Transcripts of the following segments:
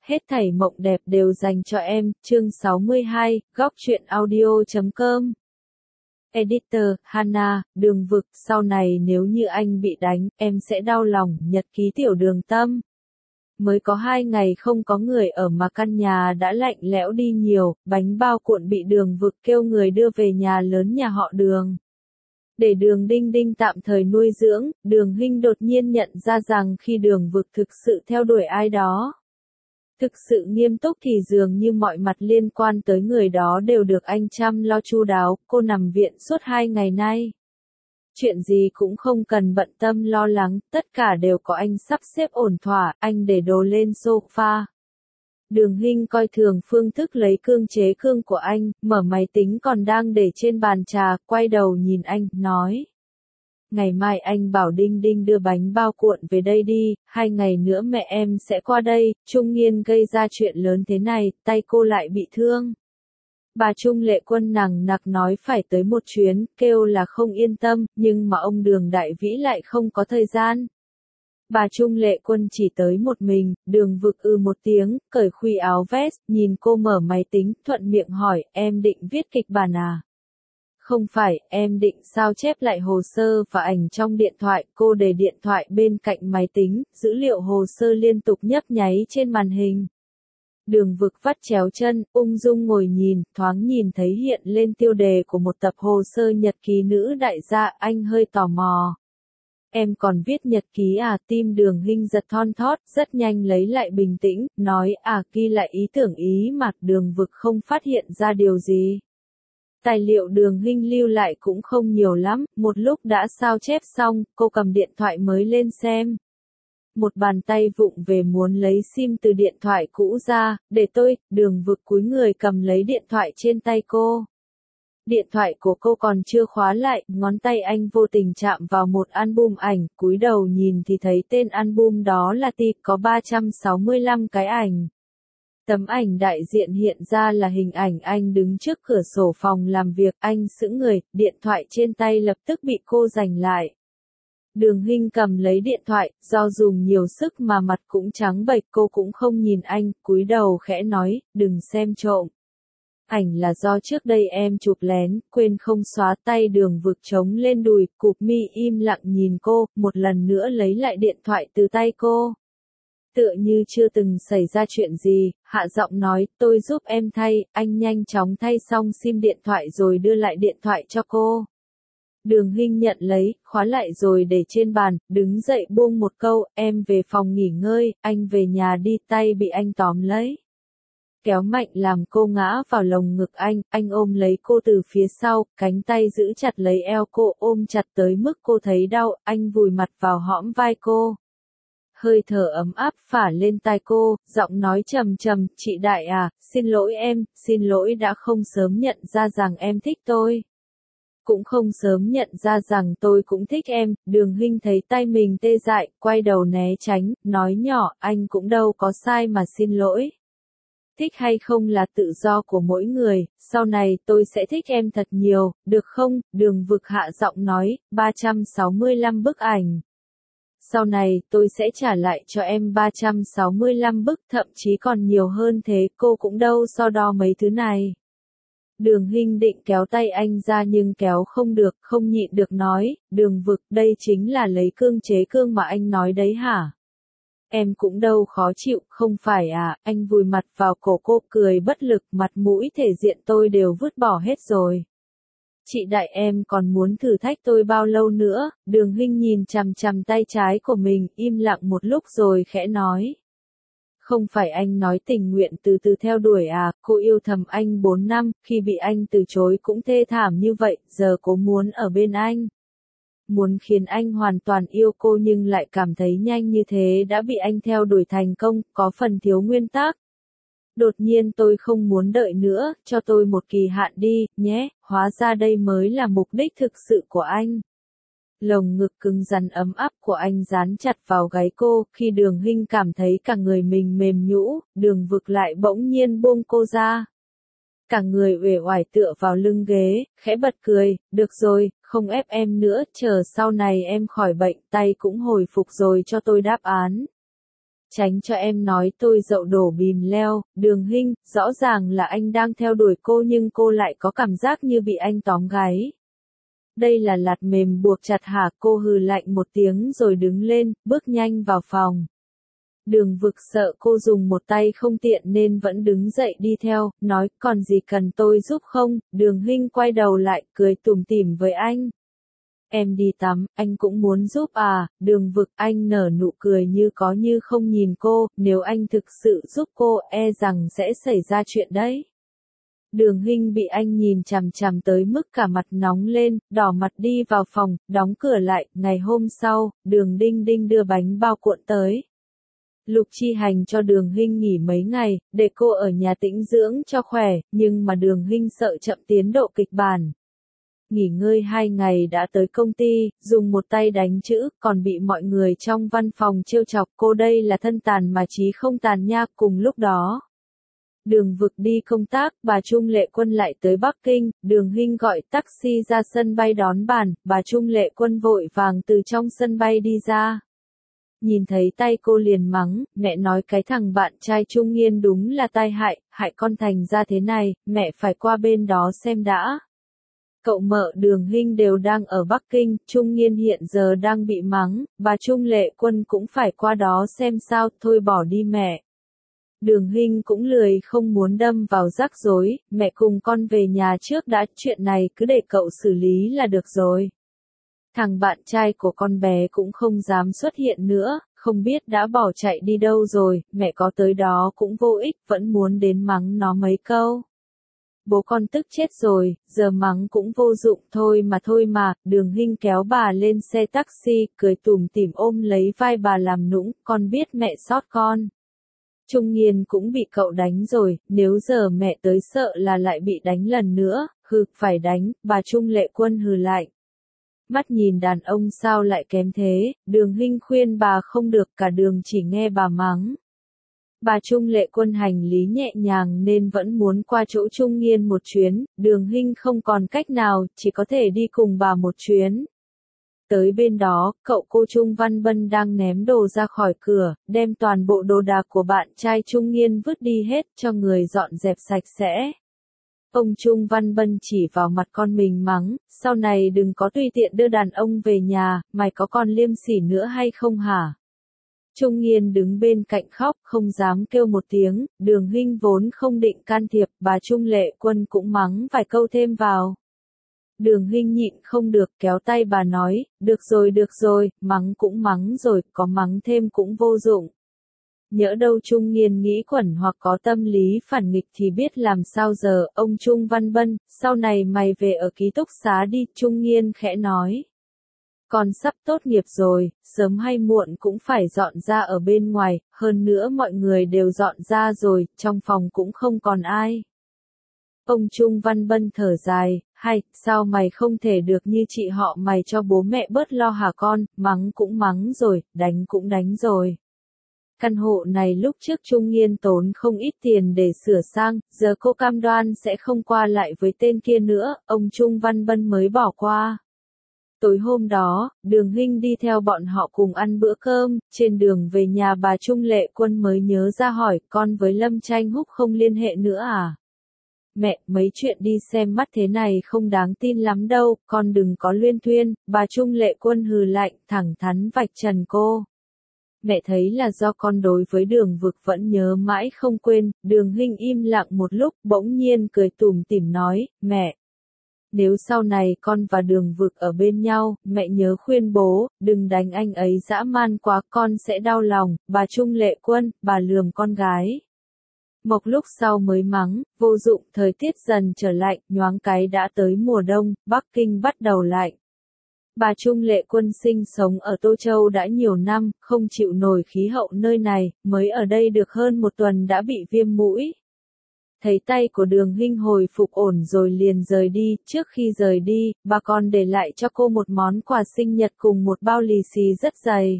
hết thảy mộng đẹp đều dành cho em, chương 62, góc truyện audio.com. Editor, Hana, Đường Vực, sau này nếu như anh bị đánh, em sẽ đau lòng, nhật ký Tiểu Đường Tâm. Mới có 2 ngày không có người ở mà căn nhà đã lạnh lẽo đi nhiều, bánh bao cuộn bị Đường Vực kêu người đưa về nhà lớn nhà họ Đường. Để Đường Đinh Đinh tạm thời nuôi dưỡng, Đường Hinh đột nhiên nhận ra rằng khi Đường Vực thực sự theo đuổi ai đó, thực sự nghiêm túc thì dường như mọi mặt liên quan tới người đó đều được anh chăm lo chu đáo. Cô nằm viện suốt 2 ngày nay. Chuyện gì cũng không cần bận tâm lo lắng, tất cả đều có anh sắp xếp ổn thỏa, anh để đồ lên sofa. Đường Hinh coi thường phương thức lấy cương chế cương của anh, mở máy tính còn đang để trên bàn trà, quay đầu nhìn anh, nói. Ngày mai anh bảo Đinh Đinh đưa bánh bao cuộn về đây đi, 2 ngày nữa mẹ em sẽ qua đây. Trung Nghiên gây ra chuyện lớn thế này, tay cô lại bị thương. Bà Trung Lệ Quân nằng nặc nói phải tới một chuyến, kêu là không yên tâm, nhưng mà ông Đường Đại Vĩ lại không có thời gian. Bà Trung Lệ Quân chỉ tới một mình, Đường Vực một tiếng, cởi khuy áo vest, nhìn cô mở máy tính, thuận miệng hỏi, em định viết kịch bản à? Không phải, em định sao chép lại hồ sơ và ảnh trong điện thoại. Cô để điện thoại bên cạnh máy tính, dữ liệu hồ sơ liên tục nhấp nháy trên màn hình. Đường Vực vắt chéo chân, ung dung ngồi nhìn, thoáng nhìn thấy hiện lên tiêu đề của một tập hồ sơ nhật ký nữ đại gia, anh hơi tò mò. Em còn viết nhật ký à? Tim Đường Hinh giật thon thót, rất nhanh lấy lại bình tĩnh, nói ghi lại ý tưởng ý mặt. Đường Vực không phát hiện ra điều gì. Tài liệu Đường Hinh lưu lại cũng không nhiều lắm, một lúc đã sao chép xong, cô cầm điện thoại mới lên xem. Một bàn tay vụng về muốn lấy sim từ điện thoại cũ ra, để tôi. Đường Vực cúi người cầm lấy điện thoại trên tay cô. Điện thoại của cô còn chưa khóa lại, ngón tay anh vô tình chạm vào một album ảnh, cúi đầu nhìn thì thấy tên album đó là Ti, có 365 cái ảnh. Tấm ảnh đại diện hiện ra là hình ảnh anh đứng trước cửa sổ phòng làm việc, anh sững người, điện thoại trên tay lập tức bị cô giành lại. Đường Hinh cầm lấy điện thoại, do dùng nhiều sức mà mặt cũng trắng bệch, cô cũng không nhìn anh, cúi đầu khẽ nói, đừng xem trộm. Ảnh là do trước đây em chụp lén, quên không xóa. Tay Đường Vực trống lên đùi, cụp mi im lặng nhìn cô, một lần nữa lấy lại điện thoại từ tay cô. Tựa như chưa từng xảy ra chuyện gì, hạ giọng nói, tôi giúp em thay. Anh nhanh chóng thay xong sim điện thoại rồi đưa lại điện thoại cho cô. Đường Hinh nhận lấy, khóa lại rồi để trên bàn, đứng dậy buông một câu, em về phòng nghỉ ngơi, anh về nhà đi. Tay bị anh tóm lấy. Kéo mạnh làm cô ngã vào lồng ngực anh ôm lấy cô từ phía sau, cánh tay giữ chặt lấy eo cô, ôm chặt tới mức cô thấy đau, anh vùi mặt vào hõm vai cô. Hơi thở ấm áp phả lên tai cô, giọng nói trầm trầm, chị Đại à, xin lỗi đã không sớm nhận ra rằng em thích tôi. Cũng không sớm nhận ra rằng tôi cũng thích em. Đường Hinh thấy tay mình tê dại, quay đầu né tránh, nói nhỏ, anh cũng đâu có sai mà xin lỗi. Thích hay không là tự do của mỗi người, sau này tôi sẽ thích em thật nhiều, được không? Đường Vực hạ giọng nói, 365 bức ảnh. Sau này tôi sẽ trả lại cho em 365 bức, thậm chí còn nhiều hơn thế, cô cũng đâu so đo mấy thứ này. Đường Hinh định kéo tay anh ra nhưng kéo không được, không nhịn được nói, Đường Vực, đây chính là lấy cương chế cương mà anh nói đấy hả? Em cũng đâu khó chịu, không phải à? Anh vùi mặt vào cổ cô, cười bất lực, mặt mũi thể diện tôi đều vứt bỏ hết rồi. Chị Đại em còn muốn thử thách tôi bao lâu nữa? Đường Hinh nhìn chằm chằm tay trái của mình, im lặng một lúc rồi khẽ nói. Không phải anh nói tình nguyện từ từ theo đuổi à? Cô yêu thầm anh 4 năm, khi bị anh từ chối cũng thê thảm như vậy, giờ cô muốn ở bên anh. Muốn khiến anh hoàn toàn yêu cô nhưng lại cảm thấy nhanh như thế đã bị anh theo đuổi thành công, có phần thiếu nguyên tắc. Đột nhiên tôi không muốn đợi nữa, cho tôi một kỳ hạn đi, nhé, hóa ra đây mới là mục đích thực sự của anh. Lồng ngực cứng rắn ấm áp của anh dán chặt vào gáy cô, khi Đường Hinh cảm thấy cả người mình mềm nhũ, Đường Vực lại bỗng nhiên buông cô ra. Cả người uể oải tựa vào lưng ghế, khẽ bật cười, được rồi, không ép em nữa, chờ sau này em khỏi bệnh, tay cũng hồi phục rồi cho tôi đáp án. tránh cho em nói tôi dậu đổ bìm leo, Đường Hinh, rõ ràng là anh đang theo đuổi cô nhưng cô lại có cảm giác như bị anh tóm gáy. Đây là lạt mềm buộc chặt hả? Cô hừ lạnh một tiếng rồi đứng lên, bước nhanh vào phòng. Đường Vực sợ cô dùng một tay không tiện nên vẫn đứng dậy đi theo, nói, còn gì cần tôi giúp không? Đường Hinh quay đầu lại, cười tủm tỉm với anh. Em đi tắm, anh cũng muốn giúp à? Đường Vực, anh nở nụ cười như có như không nhìn cô, nếu anh thực sự giúp cô, e rằng sẽ xảy ra chuyện đấy. Đường Hinh bị anh nhìn chằm chằm tới mức cả mặt nóng lên, đỏ mặt đi vào phòng, đóng cửa lại. Ngày hôm sau, Đường Đinh Đinh đưa bánh bao cuộn tới. Lục Chi Hành cho Đường Hinh nghỉ mấy ngày, để cô ở nhà tĩnh dưỡng cho khỏe, nhưng mà Đường Hinh sợ chậm tiến độ kịch bản. Nghỉ ngơi 2 ngày đã tới công ty, dùng một tay đánh chữ, còn bị mọi người trong văn phòng trêu chọc. Cô đây là thân tàn mà chí không tàn nha. Cùng lúc đó, Đường Vực đi công tác, bà Trung Lệ Quân lại tới Bắc Kinh. Đường Hinh gọi taxi ra sân bay đón bà Trung Lệ Quân vội vàng từ trong sân bay đi ra. Nhìn thấy tay cô liền mắng, mẹ nói cái thằng bạn trai Trung Nghiên đúng là tai hại, hại con thành ra thế này, mẹ phải qua bên đó xem đã. Cậu mợ Đường Hinh đều đang ở Bắc Kinh, Trung Nghiên hiện giờ đang bị mắng, bà Trung Lệ Quân cũng phải qua đó xem sao, thôi bỏ đi mẹ. Đường Hinh cũng lười không muốn đâm vào rắc rối, mẹ cùng con về nhà trước đã, chuyện này cứ để cậu xử lý là được rồi. Thằng bạn trai của con bé cũng không dám xuất hiện nữa, không biết đã bỏ chạy đi đâu rồi, mẹ có tới đó cũng vô ích, vẫn muốn đến mắng nó mấy câu. Bố con tức chết rồi, giờ mắng cũng vô dụng thôi mà, Đường Hinh kéo bà lên xe taxi, cười tủm tỉm ôm lấy vai bà làm nũng, con biết mẹ xót con. Trung Nghiên cũng bị cậu đánh rồi, nếu giờ mẹ tới sợ là lại bị đánh lần nữa, hừ, phải đánh, bà Trung Lệ Quân hừ lại. Mắt nhìn đàn ông sao lại kém thế, Đường Hinh khuyên bà không được, cả đường chỉ nghe bà mắng. Bà Trung Lệ Quân hành lý nhẹ nhàng nên vẫn muốn qua chỗ Trung Nghiên một chuyến, Đường Hinh không còn cách nào, chỉ có thể đi cùng bà một chuyến. Tới bên đó, cậu cô Trung Văn Bân đang ném đồ ra khỏi cửa, đem toàn bộ đồ đạc của bạn trai Trung Nghiên vứt đi hết cho người dọn dẹp sạch sẽ. Ông Trung Văn Bân chỉ vào mặt con mình mắng, sau này đừng có tùy tiện đưa đàn ông về nhà, mày có còn liêm sỉ nữa hay không hả? Trung Nghiên đứng bên cạnh khóc, không dám kêu một tiếng, Đường Hinh vốn không định can thiệp, bà Trung Lệ Quân cũng mắng vài câu thêm vào. Đường Hinh nhịn không được kéo tay bà nói, được rồi, mắng cũng mắng rồi, có mắng thêm cũng vô dụng. Nhỡ đâu Trung Nghiên nghĩ quẩn hoặc có tâm lý phản nghịch thì biết làm sao giờ, ông Trung Văn Bân, sau này mày về ở ký túc xá đi, Trung Nghiên khẽ nói. Con sắp tốt nghiệp rồi, sớm hay muộn cũng phải dọn ra ở bên ngoài, hơn nữa mọi người đều dọn ra rồi, trong phòng cũng không còn ai. Ông Trung Văn Bân thở dài, hay, sao mày không thể được như chị họ mày cho bố mẹ bớt lo hả con, mắng cũng mắng rồi, đánh cũng đánh rồi. Căn hộ này lúc trước Trung Nghiên tốn không ít tiền để sửa sang, giờ cô cam đoan sẽ không qua lại với tên kia nữa, ông Trung Văn Bân mới bỏ qua. Tối hôm đó, Đường Hinh đi theo bọn họ cùng ăn bữa cơm, trên đường về nhà bà Trung Lệ Quân mới nhớ ra hỏi, con với Lâm Tranh Húc không liên hệ nữa à? Mẹ, mấy chuyện đi xem mắt thế này không đáng tin lắm đâu, con đừng có luyên thuyên, bà Trung Lệ Quân hừ lạnh, thẳng thắn vạch trần cô. Mẹ thấy là do con đối với Đường Vực vẫn nhớ mãi không quên, Đường Hinh im lặng một lúc, bỗng nhiên cười tủm tỉm nói, mẹ. Nếu sau này con và Đường Vực ở bên nhau, mẹ nhớ khuyên bố, đừng đánh anh ấy dã man quá, con sẽ đau lòng, bà Trung Lệ Quân, bà lườm con gái. Một lúc sau mới mắng, vô dụng, thời tiết dần trở lạnh, nhoáng cái đã tới mùa đông, Bắc Kinh bắt đầu lạnh. Bà Trung Lệ Quân sinh sống ở Tô Châu đã nhiều năm, không chịu nổi khí hậu nơi này, mới ở đây được hơn một tuần đã bị viêm mũi. Thấy tay của Đường Hinh hồi phục ổn rồi liền rời đi, trước khi rời đi, bà còn để lại cho cô một món quà sinh nhật cùng một bao lì xì rất dày.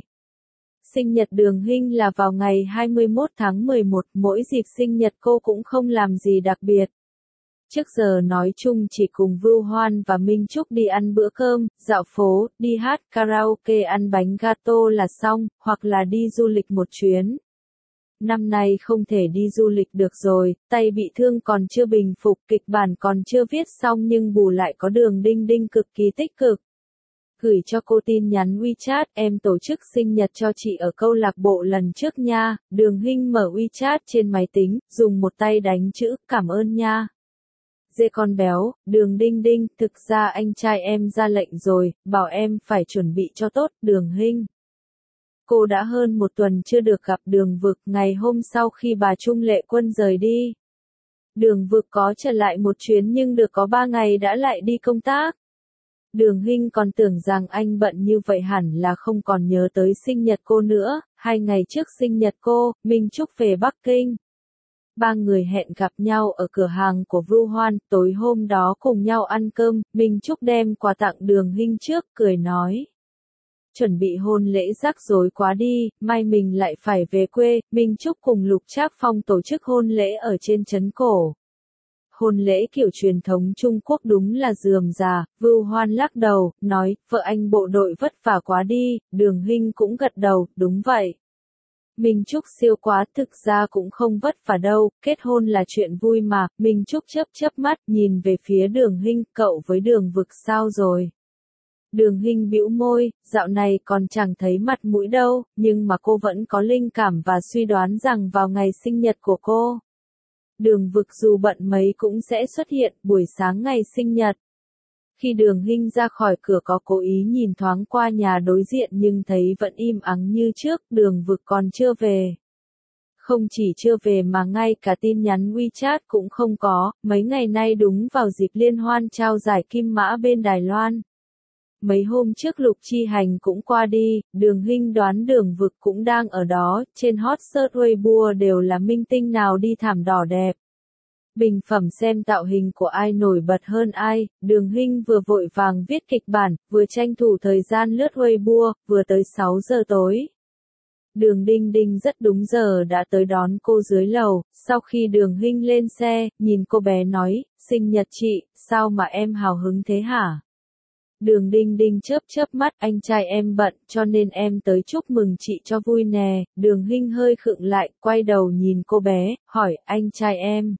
Sinh nhật Đường Hinh là vào ngày 21 tháng 11, mỗi dịp sinh nhật cô cũng không làm gì đặc biệt. Trước giờ nói chung chỉ cùng Vưu Hoan và Minh Trúc đi ăn bữa cơm, dạo phố, đi hát karaoke ăn bánh gato là xong, hoặc là đi du lịch một chuyến. năm nay không thể đi du lịch được rồi, tay bị thương còn chưa bình phục, kịch bản còn chưa viết xong nhưng bù lại có Đường Đinh Đinh cực kỳ tích cực. Gửi cho cô tin nhắn WeChat, em tổ chức sinh nhật cho chị ở câu lạc bộ lần trước nha, Đường Hinh mở WeChat trên máy tính, dùng một tay đánh chữ, cảm ơn nha. Dê con béo, Đường Đinh Đinh, thực ra anh trai em ra lệnh rồi, bảo em phải chuẩn bị cho tốt, Đường Hinh. Cô đã hơn một tuần chưa được gặp Đường Vực, ngày hôm sau khi bà Trung Lệ Quân rời đi. Đường Vực có trở lại một chuyến nhưng được có 3 ngày đã lại đi công tác. Đường Hinh còn tưởng rằng anh bận như vậy hẳn là không còn nhớ tới sinh nhật cô nữa, 2 ngày trước sinh nhật cô, Minh Trúc về Bắc Kinh. Ba người hẹn gặp nhau ở cửa hàng của Vưu Hoan, tối hôm đó cùng nhau ăn cơm, Minh Trúc đem quà tặng Đường Hinh trước, cười nói. Chuẩn bị hôn lễ rắc rối quá đi, mai mình lại phải về quê, Minh Trúc cùng Lục Trác Phong tổ chức hôn lễ ở trên trấn cổ. Hôn lễ kiểu truyền thống Trung Quốc đúng là rườm rà, Vưu Hoan lắc đầu, nói, vợ anh bộ đội vất vả quá đi, Đường Hinh cũng gật đầu, đúng vậy. Minh Trúc siêu quá, thực ra cũng không vất vả đâu, kết hôn là chuyện vui mà, Minh Trúc chớp mắt, nhìn về phía Đường Hinh, cậu với Đường Vực sao rồi? Đường Hinh bĩu môi, dạo này còn chẳng thấy mặt mũi đâu, nhưng mà cô vẫn có linh cảm và suy đoán rằng vào ngày sinh nhật của cô, Đường Vực dù bận mấy cũng sẽ xuất hiện buổi sáng ngày sinh nhật. Khi Đường Hinh ra khỏi cửa có cố ý nhìn thoáng qua nhà đối diện nhưng thấy vẫn im ắng như trước, Đường Vực còn chưa về. Không chỉ chưa về mà ngay cả tin nhắn WeChat cũng không có, mấy ngày nay đúng vào dịp liên hoan trao giải Kim Mã bên Đài Loan. Mấy hôm trước Lục Chi Hành cũng qua đi, Đường Hinh đoán Đường Vực cũng đang ở đó, trên hot search Weibo đều là minh tinh nào đi thảm đỏ đẹp. Bình phẩm xem tạo hình của ai nổi bật hơn ai, Đường Hinh vừa vội vàng viết kịch bản, vừa tranh thủ thời gian lướt Weibo, vừa tới 6 giờ tối. Đường Đinh Đinh rất đúng giờ đã tới đón cô dưới lầu, sau khi Đường Hinh lên xe, nhìn cô bé nói, sinh nhật chị, sao mà em hào hứng thế hả? Đường Đinh Đinh chớp mắt, anh trai em bận cho nên em tới chúc mừng chị cho vui nè, Đường Hinh hơi khựng lại, quay đầu nhìn cô bé, hỏi, anh trai em.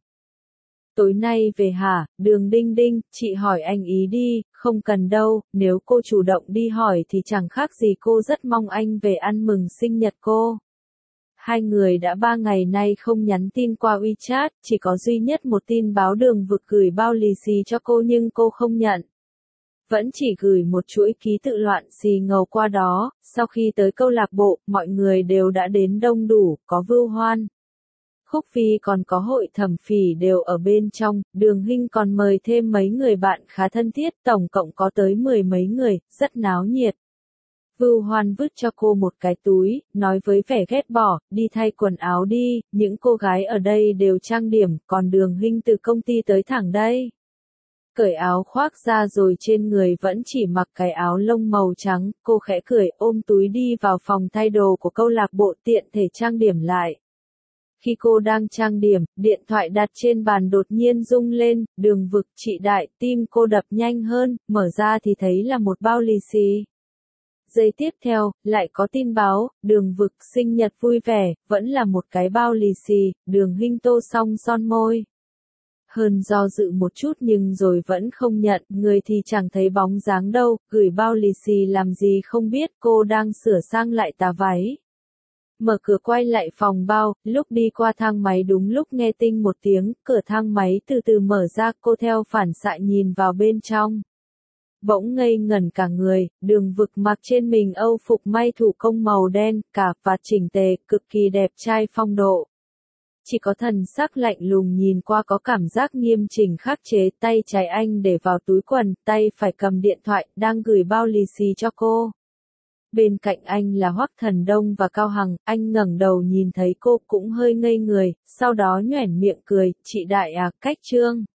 Tối nay về hả, Đường Đinh Đinh, chị hỏi anh ý đi, không cần đâu, nếu cô chủ động đi hỏi thì chẳng khác gì cô rất mong anh về ăn mừng sinh nhật cô. Hai người đã 3 ngày nay không nhắn tin qua WeChat, chỉ có duy nhất một tin báo Đường Vực gửi bao lì xì cho cô nhưng cô không nhận. Vẫn chỉ gửi một chuỗi ký tự loạn xì ngầu qua đó, sau khi tới câu lạc bộ, mọi người đều đã đến đông đủ, có Vưu Hoan. Khúc Phi còn có Hội Thẩm Phỉ đều ở bên trong, Đường Hinh còn mời thêm mấy người bạn khá thân thiết, tổng cộng có tới 10 mấy người, rất náo nhiệt. Vưu Hoan vứt cho cô một cái túi, nói với vẻ ghét bỏ, đi thay quần áo đi, những cô gái ở đây đều trang điểm, còn Đường Hinh từ công ty tới thẳng đây. Cởi áo khoác ra rồi trên người vẫn chỉ mặc cái áo lông màu trắng, cô khẽ cười ôm túi đi vào phòng thay đồ của câu lạc bộ tiện thể trang điểm lại. Khi cô đang trang điểm, điện thoại đặt trên bàn đột nhiên rung lên, Đường Vực, chị Đại, tim cô đập nhanh hơn, mở ra thì thấy là một bao lì xì. Giây tiếp theo, lại có tin báo, Đường Vực sinh nhật vui vẻ, vẫn là một cái bao lì xì, Đường Hinh tô xong son môi. Hơn do dự một chút nhưng rồi vẫn không nhận, người thì chẳng thấy bóng dáng đâu, gửi bao lì xì làm gì không biết, cô đang sửa sang lại tà váy. Mở cửa quay lại phòng bao, lúc đi qua thang máy đúng lúc nghe tinh một tiếng, cửa thang máy từ từ mở ra, cô theo phản xạ nhìn vào bên trong. Bỗng ngây ngẩn cả người, Đường Vực mặc trên mình âu phục may thủ công màu đen, cả vạt chỉnh tề, cực kỳ đẹp trai phong độ. Chỉ có thần sắc lạnh lùng nhìn qua có cảm giác nghiêm chỉnh khắc chế, tay trái anh để vào túi quần, tay phải cầm điện thoại, đang gửi bao lì xì cho cô. Bên cạnh anh là Hoắc Thần Đông và Cao Hằng, anh ngẩng đầu nhìn thấy cô cũng hơi ngây người, sau đó nhoẻn miệng cười, chị Đại à, cách trương.